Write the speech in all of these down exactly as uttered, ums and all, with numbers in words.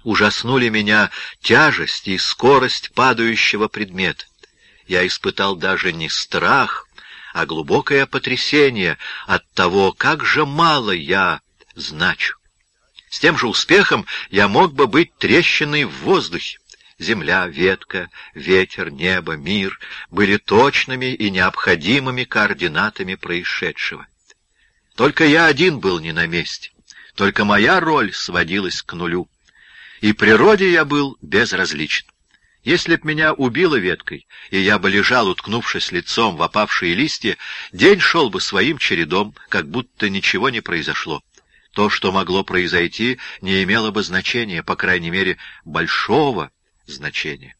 Ужаснули меня тяжесть и скорость падающего предмета. Я испытал даже не страх, а глубокое потрясение от того, как же мало я значу. С тем же успехом я мог бы быть трещиной в воздухе. Земля, ветка, ветер, небо, мир были точными и необходимыми координатами происшедшего. Только я один был не на месте, только моя роль сводилась к нулю. И природе я был безразличен. Если б меня убило веткой, и я бы лежал, уткнувшись лицом в опавшие листья, день шел бы своим чередом, как будто ничего не произошло. То, что могло произойти, не имело бы значения, по крайней мере, большого значения.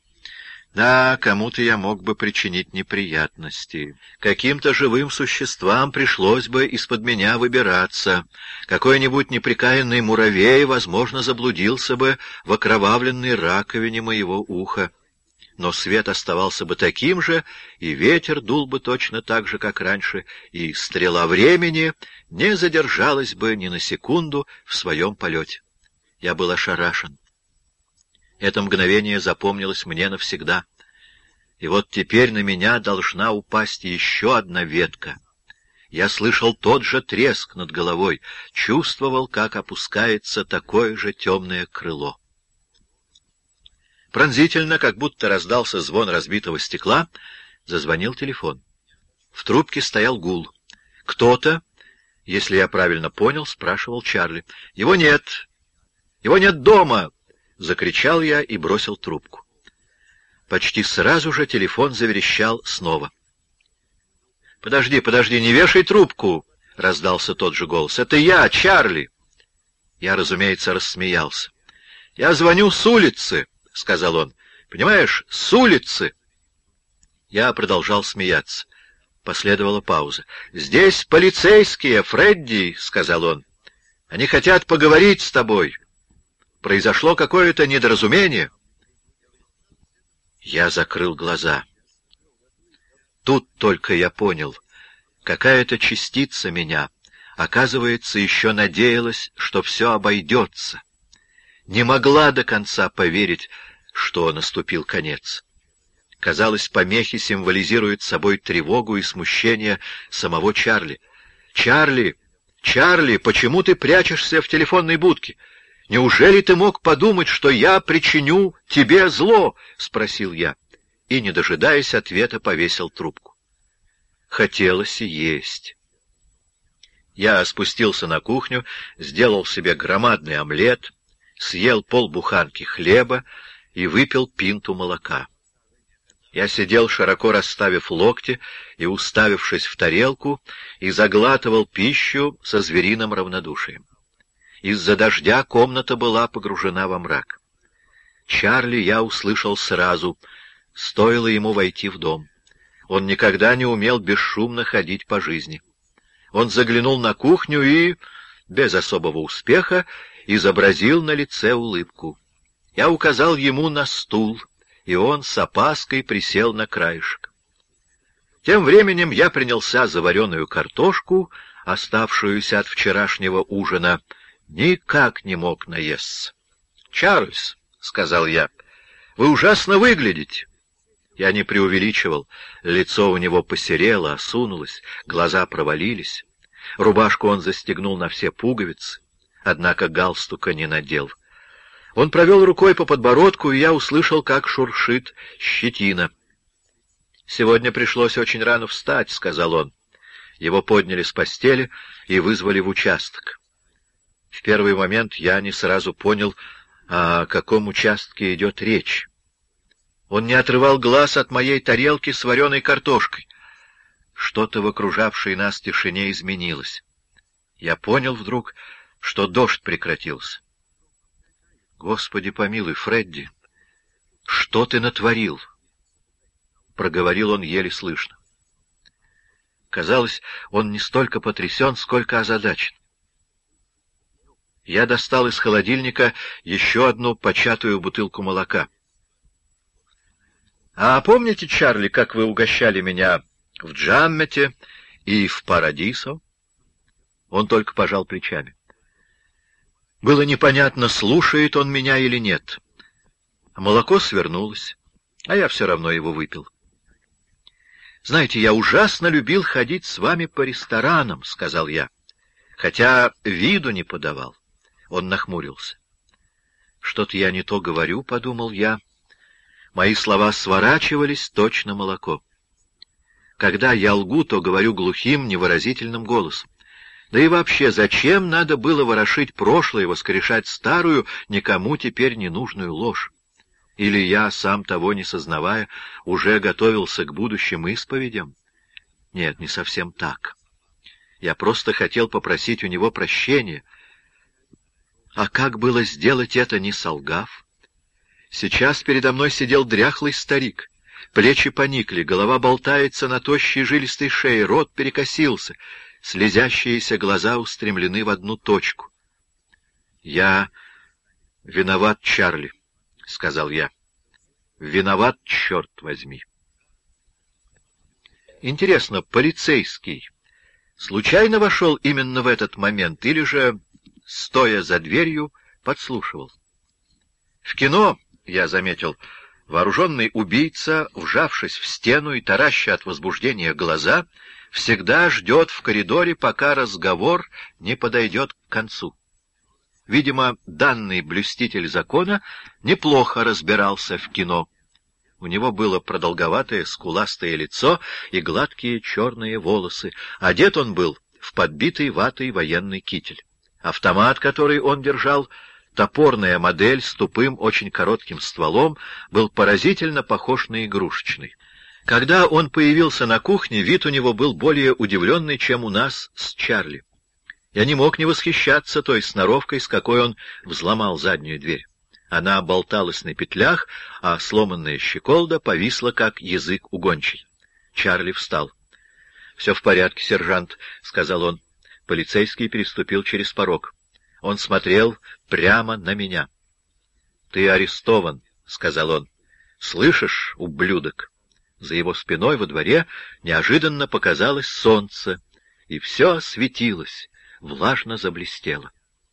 Да, кому-то я мог бы причинить неприятности. Каким-то живым существам пришлось бы из-под меня выбираться. Какой-нибудь непрекаянный муравей, возможно, заблудился бы в окровавленной раковине моего уха. Но свет оставался бы таким же, и ветер дул бы точно так же, как раньше, и стрела времени не задержалась бы ни на секунду в своем полете. Я был ошарашен. Это мгновение запомнилось мне навсегда. И вот теперь на меня должна упасть еще одна ветка. Я слышал тот же треск над головой, чувствовал, как опускается такое же темное крыло. Пронзительно, как будто раздался звон разбитого стекла, зазвонил телефон. В трубке стоял гул. Кто-то, если я правильно понял, спрашивал Чарли. «Его нет! Его нет дома!» — закричал я и бросил трубку. Почти сразу же телефон заверещал снова. «Подожди, подожди, не вешай трубку!» — раздался тот же голос. «Это я, Чарли!» Я, разумеется, рассмеялся. «Я звоню с улицы!» — сказал он. «Понимаешь, с улицы!» Я продолжал смеяться. Последовала пауза. «Здесь полицейские, Фредди!» — сказал он. «Они хотят поговорить с тобой. Произошло какое-то недоразумение». Я закрыл глаза. Тут только я понял, какая-то частица меня, оказывается, еще надеялась, что все обойдется. Не могла до конца поверить, что наступил конец. Казалось, помехи символизируют собой тревогу и смущение самого Чарли. «Чарли! Чарли, почему ты прячешься в телефонной будке? Неужели ты мог подумать, что я причиню тебе зло?» — спросил я. И, не дожидаясь ответа, повесил трубку. Хотелось и есть. Я спустился на кухню, сделал себе громадный омлет, съел полбуханки хлеба и выпил пинту молока. Я сидел, широко расставив локти и уставившись в тарелку, и заглатывал пищу со звериным равнодушием. Из-за дождя комната была погружена во мрак. Чарли я услышал сразу, стоило ему войти в дом. Он никогда не умел бесшумно ходить по жизни. Он заглянул на кухню и, без особого успеха, изобразил на лице улыбку. Я указал ему на стул, и он с опаской присел на краешек. Тем временем я принялся за вареную картошку, оставшуюся от вчерашнего ужина, никак не мог наесться. «Чарльз», — сказал я, — «вы ужасно выглядите». Я не преувеличивал. Лицо у него посерело, осунулось, глаза провалились. Рубашку он застегнул на все пуговицы, однако галстука не надел. Он провел рукой по подбородку, и я услышал, как шуршит щетина. «Сегодня пришлось очень рано встать», — сказал он. Его подняли с постели и вызвали в участок. В первый момент я не сразу понял, о каком участке идет речь. Он не отрывал глаз от моей тарелки с вареной картошкой. Что-то в окружавшей нас тишине изменилось. Я понял вдруг, что дождь прекратился. «Господи помилуй, Фредди, что ты натворил?» — проговорил он еле слышно. Казалось, он не столько потрясен, сколько озадачен. Я достал из холодильника еще одну початую бутылку молока. «А помните, Чарли, как вы угощали меня в Джаммете и в Парадисо?» Он только пожал плечами. Было непонятно, слушает он меня или нет. Молоко свернулось, а я все равно его выпил. «Знаете, я ужасно любил ходить с вами по ресторанам», — сказал я, хотя виду не подавал. Он нахмурился. «Что-то я не то говорю», — подумал я. Мои слова сворачивались точно молоко. Когда я лгу, то говорю глухим, невыразительным голосом. Да и вообще, зачем надо было ворошить прошлое, воскрешать старую, никому теперь не нужную ложь? Или я, сам того не сознавая, уже готовился к будущим исповедям? Нет, не совсем так. Я просто хотел попросить у него прощения. А как было сделать это, не солгав? Сейчас передо мной сидел дряхлый старик. Плечи поникли, голова болтается на тощей жилистой шее, рот перекосился, слезящиеся глаза устремлены в одну точку. «Я виноват, Чарли», — сказал я. «Виноват, черт возьми». Интересно, полицейский случайно вошел именно в этот момент или же, стоя за дверью, подслушивал? В кино, я заметил, вооруженный убийца, вжавшись в стену и тараща от возбуждения глаза, всегда ждет в коридоре, пока разговор не подойдет к концу. Видимо, данный блюститель закона неплохо разбирался в кино. У него было продолговатое скуластое лицо и гладкие черные волосы. Одет он был в подбитый ватой военный китель. Автомат, который он держал, топорная модель с тупым, очень коротким стволом, был поразительно похож на игрушечный. Когда он появился на кухне, вид у него был более удивленный, чем у нас с Чарли. Я не мог не восхищаться той сноровкой, с какой он взломал заднюю дверь. Она болталась на петлях, а сломанная щеколда повисла, как язык угончий. Чарли встал. — Все в порядке, сержант, — сказал он. Полицейский переступил через порог. Он смотрел прямо на меня. — Ты арестован, — сказал он. — Слышишь, ублюдок? За его спиной во дворе неожиданно показалось солнце, и все светилось, влажно заблестело.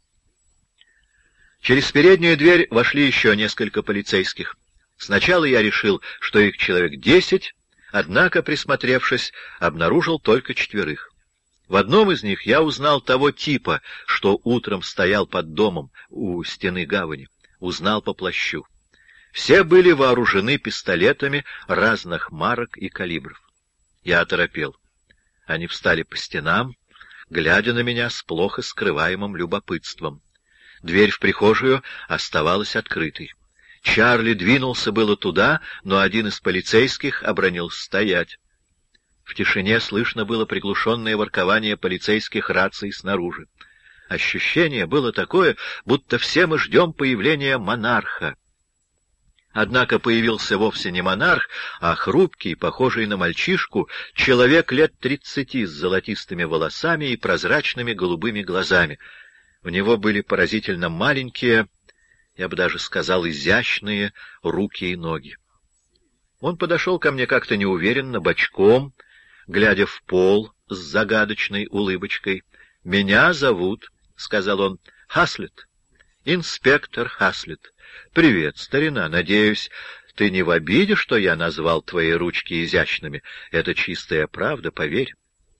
Через переднюю дверь вошли еще несколько полицейских. Сначала я решил, что их человек десять, однако, присмотревшись, обнаружил только четверых. В одном из них я узнал того типа, что утром стоял под домом у стены гавани. Узнал по плащу. Все были вооружены пистолетами разных марок и калибров. Я оторопел. Они встали по стенам, глядя на меня с плохо скрываемым любопытством. Дверь в прихожую оставалась открытой. Чарли двинулся было туда, но один из полицейских обронил «стоять». В тишине слышно было приглушенное воркование полицейских раций снаружи. Ощущение было такое, будто все мы ждем появления монарха. Однако появился вовсе не монарх, а хрупкий, похожий на мальчишку, человек лет тридцати с золотистыми волосами и прозрачными голубыми глазами. У него были поразительно маленькие, я бы даже сказал, изящные руки и ноги. Он подошел ко мне как-то неуверенно, бочком, глядя в пол с загадочной улыбочкой. — Меня зовут, — сказал он, — Хаслет, инспектор Хаслет. — Привет, старина, надеюсь, ты не в обиде, что я назвал твои ручки изящными? Это чистая правда, поверь.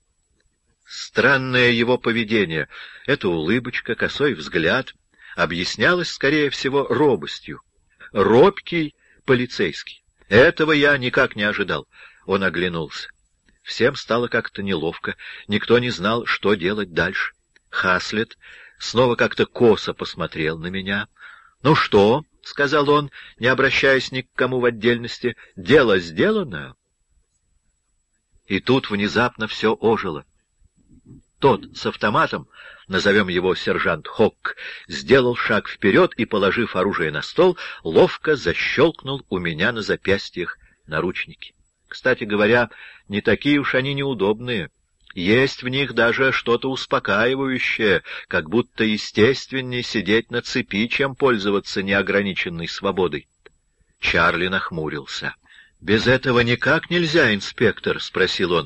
Странное его поведение, эта улыбочка, косой взгляд, объяснялось, скорее всего, робостью. Робкий полицейский. Этого я никак не ожидал. Он оглянулся. Всем стало как-то неловко, никто не знал, что делать дальше. Хаслет снова как-то косо посмотрел на меня. — Ну что? — сказал он, не обращаясь ни к кому в отдельности. — Дело сделано. И тут внезапно все ожило. Тот с автоматом, назовем его сержант Хокк, сделал шаг вперед и, положив оружие на стол, ловко защелкнул у меня на запястьях наручники. Кстати говоря, не такие уж они неудобные. Есть в них даже что-то успокаивающее, как будто естественнее сидеть на цепи, чем пользоваться неограниченной свободой. Чарли нахмурился. — Без этого никак нельзя, инспектор? — спросил он.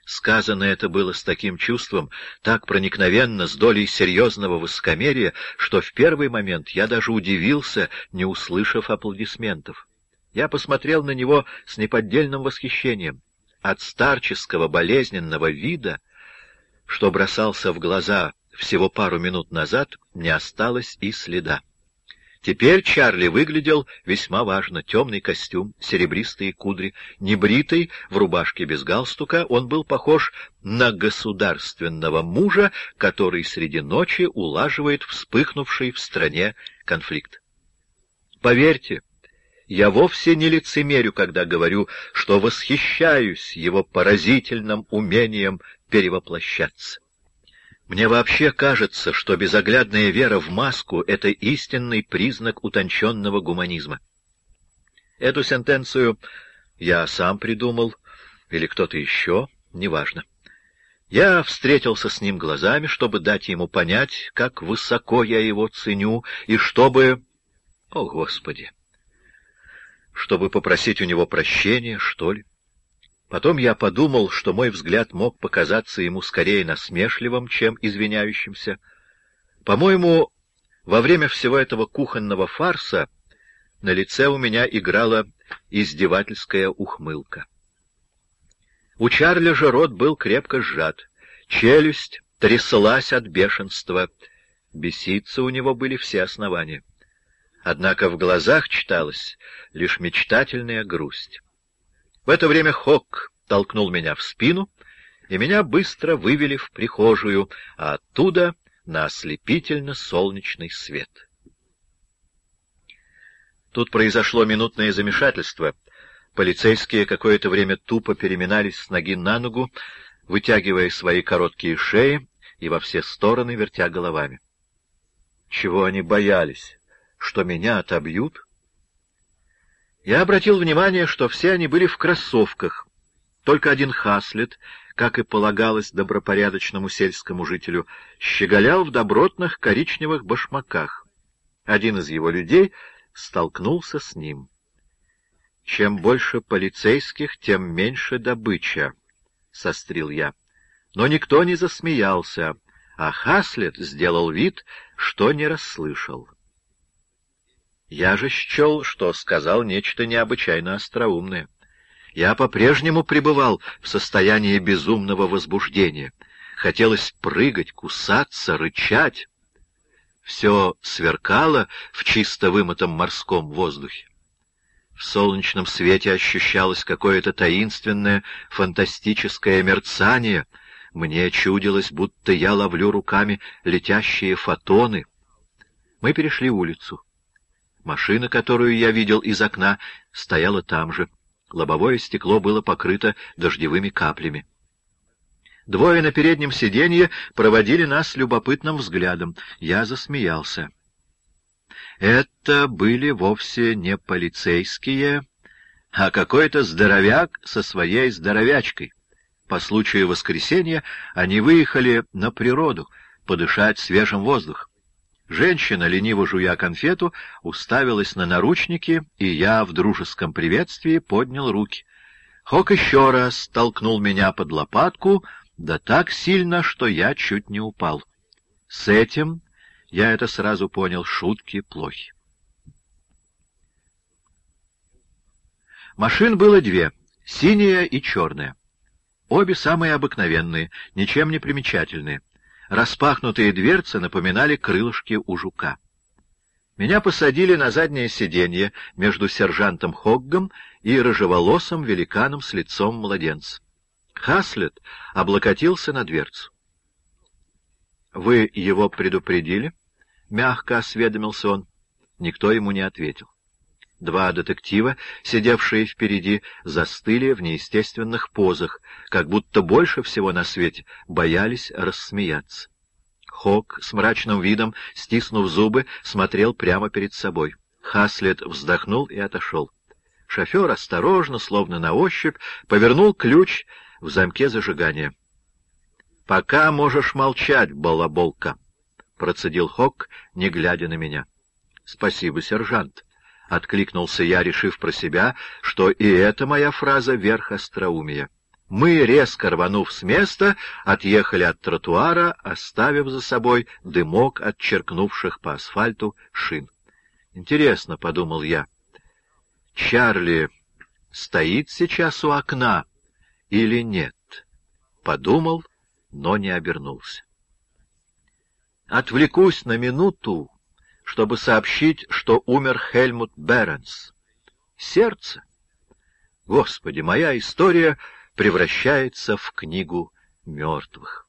Сказано это было с таким чувством, так проникновенно, с долей серьезного высокомерия, что в первый момент я даже удивился, не услышав аплодисментов. Я посмотрел на него с неподдельным восхищением. От старческого болезненного вида, что бросался в глаза всего пару минут назад, не осталось и следа. Теперь Чарли выглядел весьма важно. Темный костюм, серебристые кудри, небритый, в рубашке без галстука, он был похож на государственного мужа, который среди ночи улаживает вспыхнувший в стране конфликт. Поверьте, я вовсе не лицемерю, когда говорю, что восхищаюсь его поразительным умением перевоплощаться. Мне вообще кажется, что безоглядная вера в маску — это истинный признак утонченного гуманизма. Эту сентенцию я сам придумал, или кто-то еще, неважно. Я встретился с ним глазами, чтобы дать ему понять, как высоко я его ценю, и чтобы... О, Господи! Чтобы попросить у него прощения, что ли? Потом я подумал, что мой взгляд мог показаться ему скорее насмешливым, чем извиняющимся. По-моему, во время всего этого кухонного фарса на лице у меня играла издевательская ухмылка. У Чарли же рот был крепко сжат, челюсть тряслась от бешенства, беситься у него были все основания. Однако в глазах читалась лишь мечтательная грусть. В это время Хок толкнул меня в спину, и меня быстро вывели в прихожую, а оттуда на ослепительно-солнечный свет. Тут произошло минутное замешательство. Полицейские какое-то время тупо переминались с ноги на ногу, вытягивая свои короткие шеи и во все стороны вертя головами. Чего они боялись? Что меня отобьют? Я обратил внимание, что все они были в кроссовках. Только один Хаслет, как и полагалось добропорядочному сельскому жителю, щеголял в добротных коричневых башмаках. Один из его людей столкнулся с ним. «Чем больше полицейских, тем меньше добыча», — сострил я. Но никто не засмеялся, а Хаслет сделал вид, что не расслышал. Я же счел, что сказал нечто необычайно остроумное. Я по-прежнему пребывал в состоянии безумного возбуждения. Хотелось прыгать, кусаться, рычать. Все сверкало в чисто вымытом морском воздухе. В солнечном свете ощущалось какое-то таинственное, фантастическое мерцание. Мне чудилось, будто я ловлю руками летящие фотоны. Мы перешли улицу. Машина, которую я видел из окна, стояла там же. Лобовое стекло было покрыто дождевыми каплями. Двое на переднем сиденье проводили нас любопытным взглядом. Я засмеялся. Это были вовсе не полицейские, а какой-то здоровяк со своей здоровячкой. По случаю воскресенья они выехали на природу, подышать свежим воздухом. Женщина, лениво жуя конфету, уставилась на наручники, и я в дружеском приветствии поднял руки. Хок еще раз толкнул меня под лопатку, да так сильно, что я чуть не упал. С этим, я это сразу понял, шутки плохи. Машин было две, синяя и черная. Обе самые обыкновенные, ничем не примечательные. Распахнутые дверцы напоминали крылышки у жука. Меня посадили на заднее сиденье между сержантом Хоггом и рыжеволосым великаном с лицом младенца. Хаслет облокотился на дверцу. — Вы его предупредили? — мягко осведомился он. Никто ему не ответил. Два детектива, сидевшие впереди, застыли в неестественных позах, как будто больше всего на свете боялись рассмеяться. Хок с мрачным видом, стиснув зубы, смотрел прямо перед собой. Хаслет вздохнул и отошел. Шофер осторожно, словно на ощупь, повернул ключ в замке зажигания. — Пока можешь молчать, балаболка, — процедил Хок, не глядя на меня. — Спасибо, сержант. — откликнулся я, решив про себя, что и эта моя фраза — верх остроумия. Мы, резко рванув с места, отъехали от тротуара, оставив за собой дымок от черкнувших по асфальту шин. «Интересно», — подумал я, — «Чарли стоит сейчас у окна или нет?» Подумал, но не обернулся. Отвлекусь на минуту, чтобы сообщить, что умер Хельмут Беренс. Сердце. Господи, моя история превращается в книгу мертвых.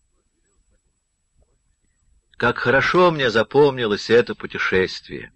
Как хорошо мне запомнилось это путешествие.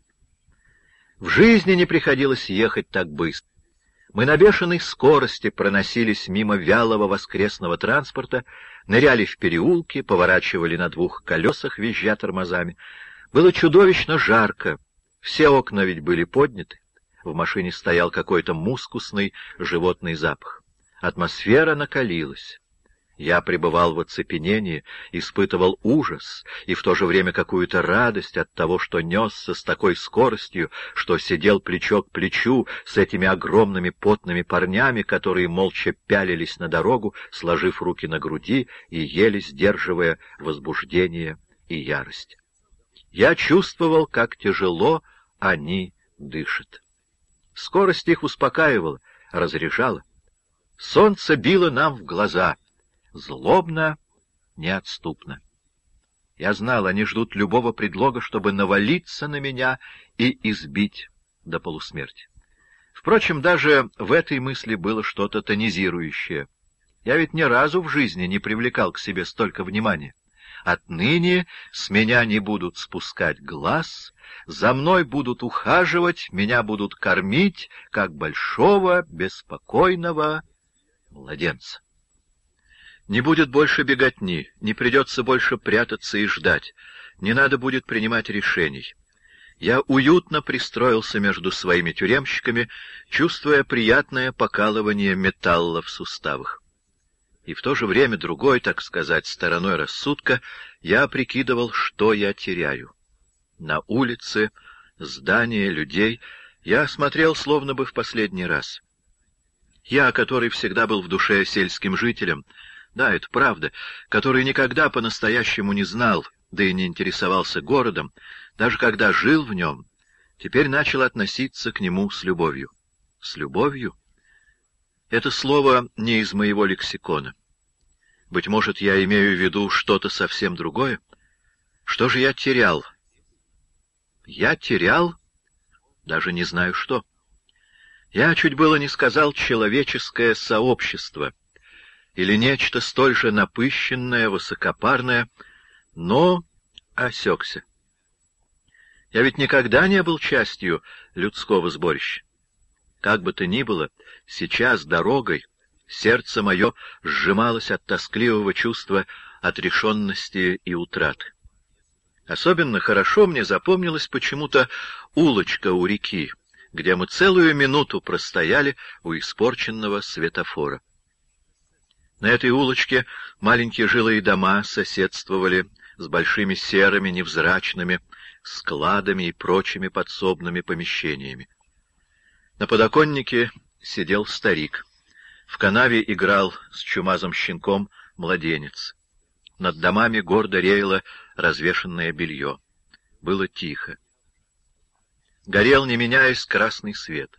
В жизни не приходилось ехать так быстро. Мы на бешеной скорости проносились мимо вялого воскресного транспорта, ныряли в переулки, поворачивали на двух колесах, визжа тормозами. Было чудовищно жарко, все окна ведь были подняты. В машине стоял какой-то мускусный животный запах. Атмосфера накалилась. Я пребывал в оцепенении, испытывал ужас и в то же время какую-то радость от того, что несся с такой скоростью, что сидел плечо к плечу с этими огромными потными парнями, которые молча пялились на дорогу, сложив руки на груди и еле сдерживая возбуждение и ярость. Я чувствовал, как тяжело они дышат. Скорость их успокаивала, разряжала. Солнце било нам в глаза, злобно, неотступно. Я знал, они ждут любого предлога, чтобы навалиться на меня и избить до полусмерти. Впрочем, даже в этой мысли было что-то тонизирующее. Я ведь ни разу в жизни не привлекал к себе столько внимания. Отныне с меня не будут спускать глаз, за мной будут ухаживать, меня будут кормить, как большого, беспокойного младенца. Не будет больше беготни, не придется больше прятаться и ждать, не надо будет принимать решений. Я уютно пристроился между своими тюремщиками, чувствуя приятное покалывание металла в суставах. И в то же время другой, так сказать, стороной рассудка я прикидывал, что я теряю. На улице, здания, людей я смотрел словно бы в последний раз. Я, который всегда был в душе сельским жителем, да, это правда, который никогда по-настоящему не знал, да и не интересовался городом, даже когда жил в нем, теперь начал относиться к нему с любовью. С любовью? Это слово не из моего лексикона. Быть может, я имею в виду что-то совсем другое? Что же я терял? Я терял? Даже не знаю что. Я чуть было не сказал «человеческое сообщество» или нечто столь же напыщенное, высокопарное, но осекся. Я ведь никогда не был частью людского сборища. Как бы то ни было, сейчас дорогой сердце мое сжималось от тоскливого чувства отрешенности и утраты. Особенно хорошо мне запомнилась почему-то улочка у реки, где мы целую минуту простояли у испорченного светофора. На этой улочке маленькие жилые дома соседствовали с большими серыми, невзрачными складами и прочими подсобными помещениями. На подоконнике сидел старик. В канаве играл с чумазым щенком младенец. Над домами гордо реяло развешанное белье. Было тихо. Горел, не меняясь, красный свет.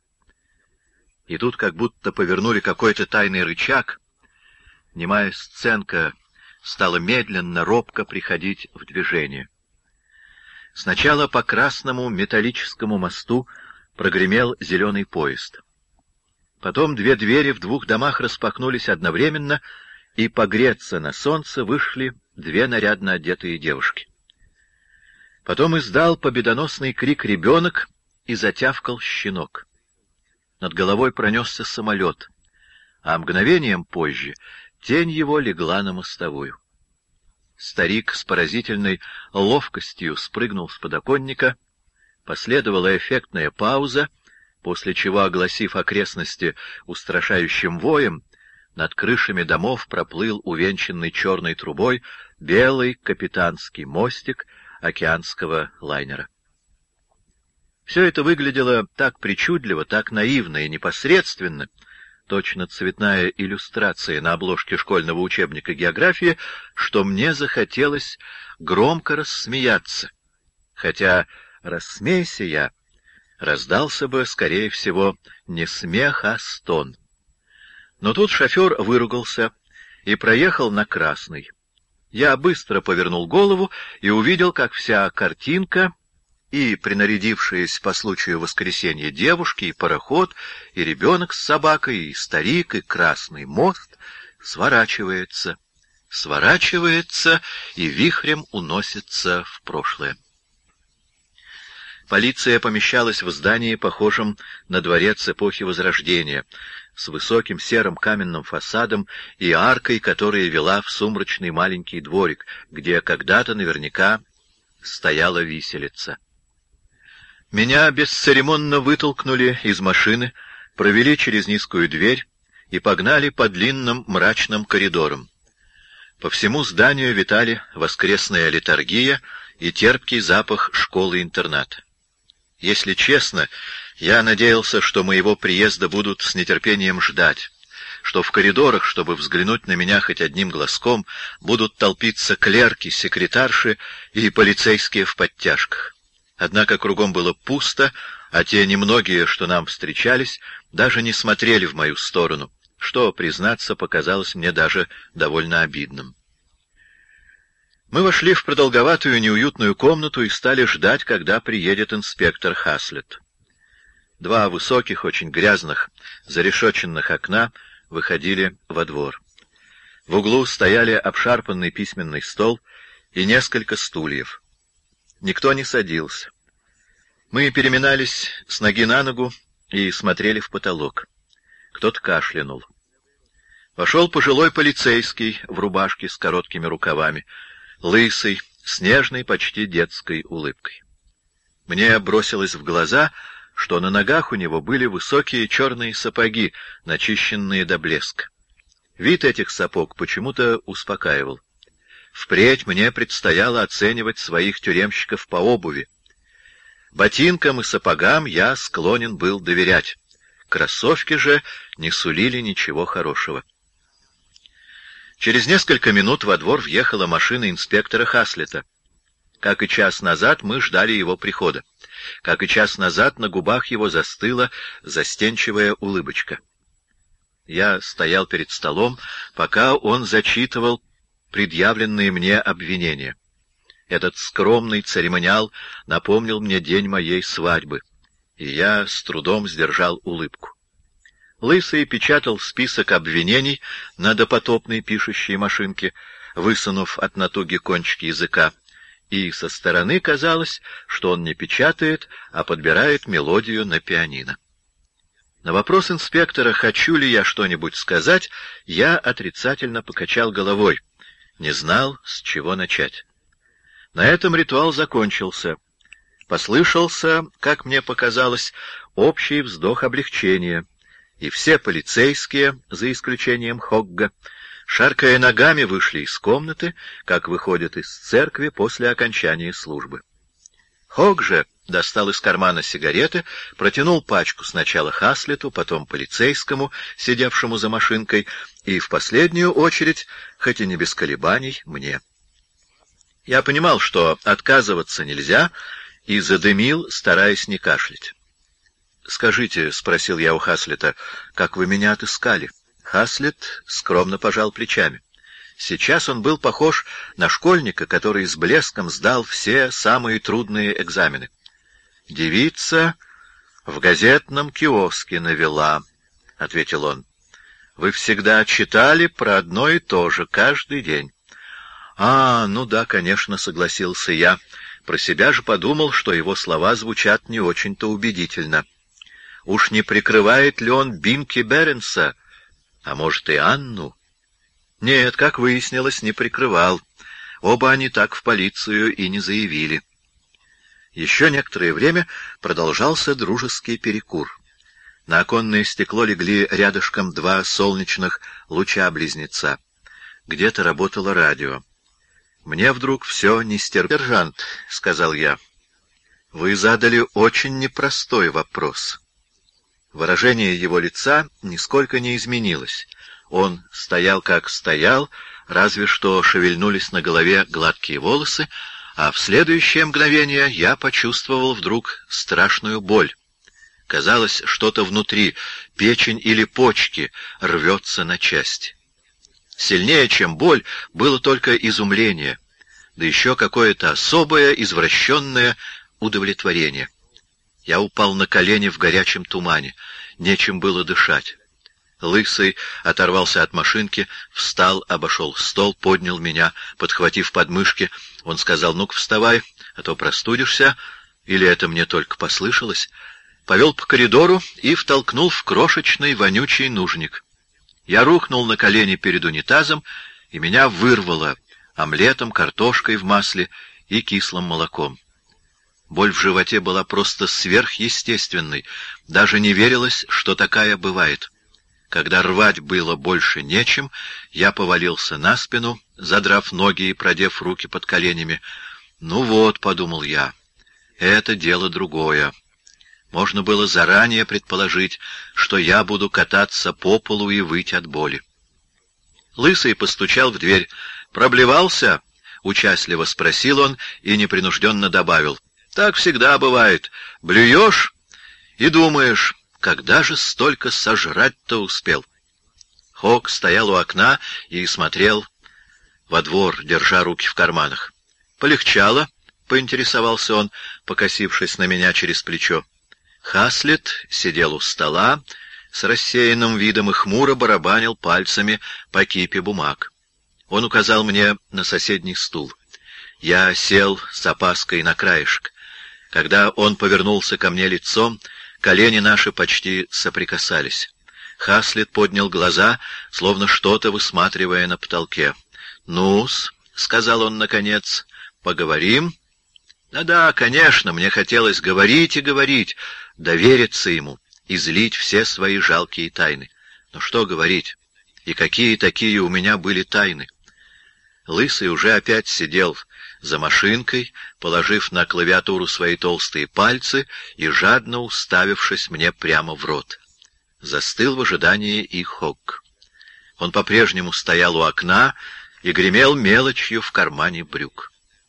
И тут как будто повернули какой-то тайный рычаг. Немая сценка стала медленно, робко приходить в движение. Сначала по красному металлическому мосту прогремел зеленый поезд. Потом две двери в двух домах распахнулись одновременно, и погреться на солнце вышли две нарядно одетые девушки. Потом издал победоносный крик ребенок и затявкал щенок. Над головой пронесся самолет, а мгновением позже тень его легла на мостовую. Старик с поразительной ловкостью спрыгнул с подоконника, последовала эффектная пауза, после чего, огласив окрестности устрашающим воем, над крышами домов проплыл увенчанный черной трубой белый капитанский мостик океанского лайнера. Все это выглядело так причудливо, так наивно и непосредственно, точно цветная иллюстрация на обложке школьного учебника географии, что мне захотелось громко рассмеяться, хотя, рассмейся я, раздался бы, скорее всего, не смех, а стон. Но тут шофер выругался и проехал на красный. Я быстро повернул голову и увидел, как вся картинка, и принарядившиеся по случаю воскресенья девушки, и пароход, и ребенок с собакой, и старик, и красный мост сворачивается, сворачивается и вихрем уносится в прошлое. Полиция помещалась в здании, похожем на дворец эпохи Возрождения, с высоким серым каменным фасадом и аркой, которая вела в сумрачный маленький дворик, где когда-то наверняка стояла виселица. Меня бесцеремонно вытолкнули из машины, провели через низкую дверь и погнали по длинным мрачным коридорам. По всему зданию витали воскресная литургия и терпкий запах школы-интерната. Если честно, я надеялся, что моего приезда будут с нетерпением ждать, что в коридорах, чтобы взглянуть на меня хоть одним глазком, будут толпиться клерки, секретарши и полицейские в подтяжках. Однако кругом было пусто, а те немногие, что нам встречались, даже не смотрели в мою сторону, что, признаться, показалось мне даже довольно обидным. Мы вошли в продолговатую неуютную комнату и стали ждать, когда приедет инспектор Хаслет. Два высоких, очень грязных, зарешоченных окна выходили во двор. В углу стояли обшарпанный письменный стол и несколько стульев. Никто не садился. Мы переминались с ноги на ногу и смотрели в потолок. Кто-то кашлянул. Вошел пожилой полицейский в рубашке с короткими рукавами, лысый, с нежной, почти детской улыбкой. Мне бросилось в глаза, что на ногах у него были высокие черные сапоги, начищенные до блеска. Вид этих сапог почему-то успокаивал. Впредь мне предстояло оценивать своих тюремщиков по обуви. Ботинкам и сапогам я склонен был доверять. Кроссовки же не сулили ничего хорошего. Через несколько минут во двор въехала машина инспектора Хаслета. Как и час назад, мы ждали его прихода. Как и час назад, на губах его застыла застенчивая улыбочка. Я стоял перед столом, пока он зачитывал предъявленные мне обвинения. Этот скромный церемониал напомнил мне день моей свадьбы, и я с трудом сдержал улыбку. Лысый печатал список обвинений на допотопной пишущей машинке, высунув от натуги кончик языка, и со стороны казалось, что он не печатает, а подбирает мелодию на пианино. На вопрос инспектора, хочу ли я что-нибудь сказать, я отрицательно покачал головой. Не знал, с чего начать. На этом ритуал закончился. Послышался, как мне показалось, общий вздох облегчения, и все полицейские, за исключением Хогга, шаркая ногами, вышли из комнаты, как выходят из церкви после окончания службы. Хогг же достал из кармана сигареты, протянул пачку сначала Хаслету, потом полицейскому, сидевшему за машинкой, и в последнюю очередь, хоть и не без колебаний, мне. Я понимал, что отказываться нельзя, и задымил, стараясь не кашлять. «Скажите», — спросил я у Хаслета, — «как вы меня отыскали?» Хаслет скромно пожал плечами. Сейчас он был похож на школьника, который с блеском сдал все самые трудные экзамены. «Девица в газетном киоске навела», — ответил он. «Вы всегда читали про одно и то же, каждый день». «А, ну да, конечно», — согласился я. Про себя же подумал, что его слова звучат не очень-то убедительно. Уж не прикрывает ли он Бинки Беренса, а может и Анну? Нет, как выяснилось, не прикрывал. Оба они так в полицию и не заявили. Еще некоторое время продолжался дружеский перекур. На оконное стекло легли рядышком два солнечных луча-близнеца. Где-то работало радио. Мне вдруг все нестерпимо. «Сержант», — сказал я, — «вы задали очень непростой вопрос». Выражение его лица нисколько не изменилось. Он стоял как стоял, разве что шевельнулись на голове гладкие волосы, а в следующее мгновение я почувствовал вдруг страшную боль. Казалось, что-то внутри, печень или почки, рвется на части. Сильнее, чем боль, было только изумление, да еще какое-то особое, извращенное удовлетворение. Я упал на колени в горячем тумане, нечем было дышать. Лысый оторвался от машинки, встал, обошел стол, поднял меня, подхватив подмышки. Он сказал: «Ну-ка, вставай, а то простудишься». Или это мне только послышалось? Повел по коридору и втолкнул в крошечный вонючий нужник. Я рухнул на колени перед унитазом, и меня вырвало омлетом, картошкой в масле и кислым молоком. Боль в животе была просто сверхъестественной, даже не верилось, что такая бывает. Когда рвать было больше нечем, я повалился на спину, задрав ноги и продев руки под коленями. «Ну вот», — подумал я, — «это дело другое». Можно было заранее предположить, что я буду кататься по полу и выть от боли. Лысый постучал в дверь. «Проблевался?» — участливо спросил он и непринужденно добавил: «Так всегда бывает. Блюешь и думаешь, когда же столько сожрать-то успел?» Хок стоял у окна и смотрел во двор, держа руки в карманах. «Полегчало?» — поинтересовался он, покосившись на меня через плечо. Хаслет сидел у стола с рассеянным видом и хмуро барабанил пальцами по кипе бумаг. Он указал мне на соседний стул. Я сел с опаской на краешек. Когда он повернулся ко мне лицом, колени наши почти соприкасались. Хаслет поднял глаза, словно что-то высматривая на потолке. «Ну-с», — сказал он наконец, — «поговорим?» «Да-да, конечно, мне хотелось говорить и говорить, довериться ему, излить все свои жалкие тайны. Но что говорить? И какие такие у меня были тайны?» Лысый уже опять сидел за машинкой, положив на клавиатуру свои толстые пальцы и жадно уставившись мне прямо в рот. Застыл в ожидании и Хок. Он по-прежнему стоял у окна и гремел мелочью в кармане брюк.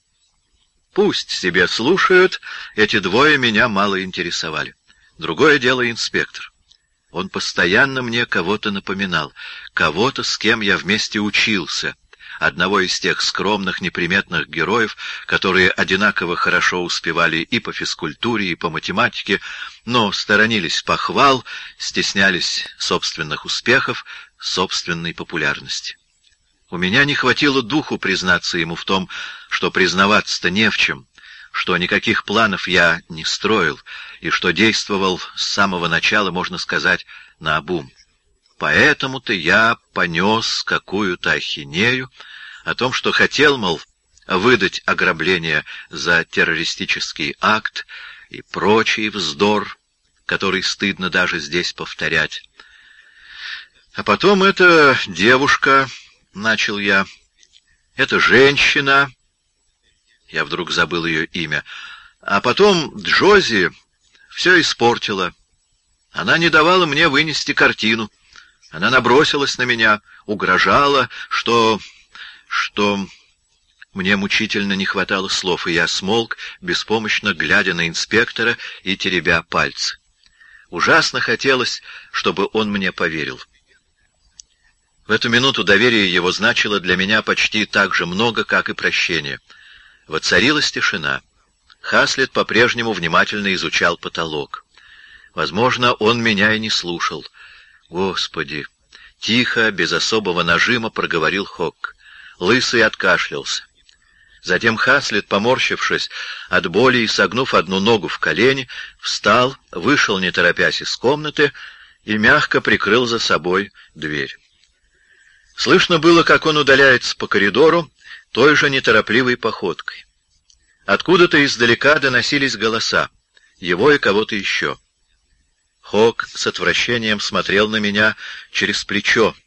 Пусть себе слушают, эти двое меня мало интересовали. Другое дело инспектор. Он постоянно мне кого-то напоминал, кого-то, с кем я вместе учился, одного из тех скромных, неприметных героев, которые одинаково хорошо успевали и по физкультуре, и по математике, но сторонились похвал, стеснялись собственных успехов, собственной популярности. У меня не хватило духу признаться ему в том, что признаваться-то не в чем, что никаких планов я не строил и что действовал с самого начала, можно сказать, наобум. Поэтому-то я понес какую-то ахинею о том, что хотел, мол, выдать ограбление за террористический акт и прочий вздор, который стыдно даже здесь повторять. А потом эта девушка... — начал я. «Это женщина...» Я вдруг забыл ее имя. А потом Джози все испортила. Она не давала мне вынести картину. Она набросилась на меня, угрожала, что... что... Мне мучительно не хватало слов, и я смолк, беспомощно глядя на инспектора и теребя пальцы. Ужасно хотелось, чтобы он мне поверил. В эту минуту доверие его значило для меня почти так же много, как и прощение. Воцарилась тишина. Хаслет по-прежнему внимательно изучал потолок. Возможно, он меня и не слушал. «Господи!» — тихо, без особого нажима проговорил Хок. Лысый откашлялся. Затем Хаслет, поморщившись от боли и согнув одну ногу в колени, встал, вышел не торопясь из комнаты и мягко прикрыл за собой дверь. Слышно было, как он удаляется по коридору той же неторопливой походкой. Откуда-то издалека доносились голоса, его и кого-то еще. Хок с отвращением смотрел на меня через плечо,